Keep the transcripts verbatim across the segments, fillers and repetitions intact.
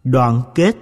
Đoạn kết.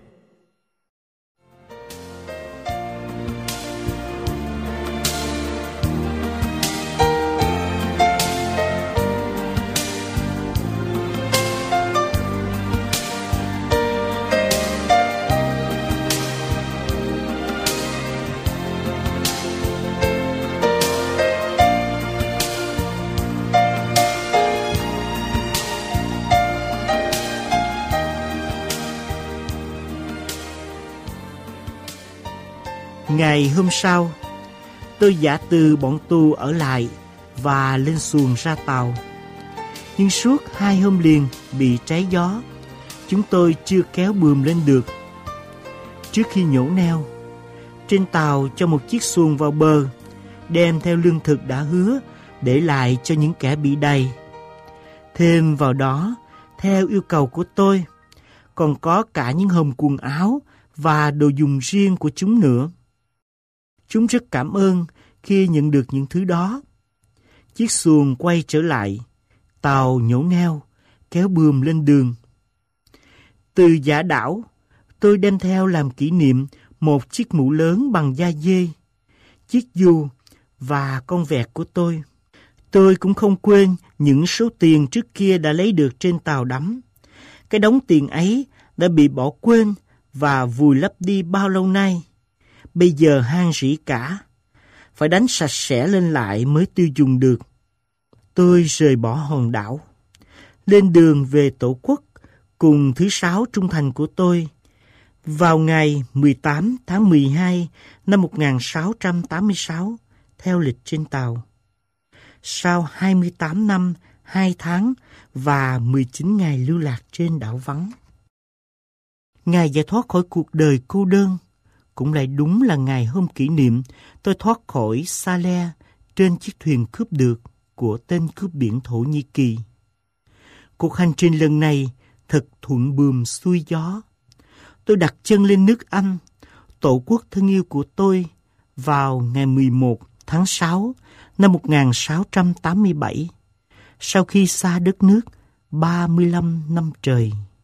Ngày hôm sau, tôi giả từ bọn tù ở lại và lên xuồng ra tàu. Nhưng suốt hai hôm liền bị trái gió, chúng tôi chưa kéo buồm lên được. Trước khi nhổ neo, trên tàu cho một chiếc xuồng vào bờ, đem theo lương thực đã hứa để lại cho những kẻ bị đầy. Thêm vào đó, theo yêu cầu của tôi, còn có cả những hòm quần áo và đồ dùng riêng của chúng nữa. Chúng rất cảm ơn khi nhận được những thứ đó. Chiếc xuồng quay trở lại, tàu nhổ neo, kéo buồm lên đường. Từ Giả Đảo, tôi đem theo làm kỷ niệm một chiếc mũ lớn bằng da dê, chiếc dù và con vẹt của tôi. Tôi cũng không quên những số tiền trước kia đã lấy được trên tàu đắm. Cái đống tiền ấy đã bị bỏ quên và vùi lấp đi bao lâu nay. Bây giờ han rỉ cả, phải đánh sạch sẽ lên lại mới tiêu dùng được. Tôi rời bỏ hòn đảo, lên đường về Tổ quốc cùng thứ sáu trung thành của tôi vào ngày mười tám tháng mười hai năm một nghìn sáu trăm tám mươi sáu theo lịch trên tàu. Sau hai mươi tám năm, hai tháng và mười chín ngày lưu lạc trên đảo vắng. Ngày giải thoát khỏi cuộc đời cô đơn cũng lại đúng là ngày hôm kỷ niệm tôi thoát khỏi Sa-le trên chiếc thuyền cướp được của tên cướp biển Thổ Nhĩ Kỳ. Cuộc hành trình lần này thật thuận buồm xuôi gió. Tôi đặt chân lên nước Anh, tổ quốc thân yêu của tôi, vào ngày mười một tháng sáu năm một nghìn sáu trăm tám mươi bảy, sau khi xa đất nước ba mươi lăm năm trời.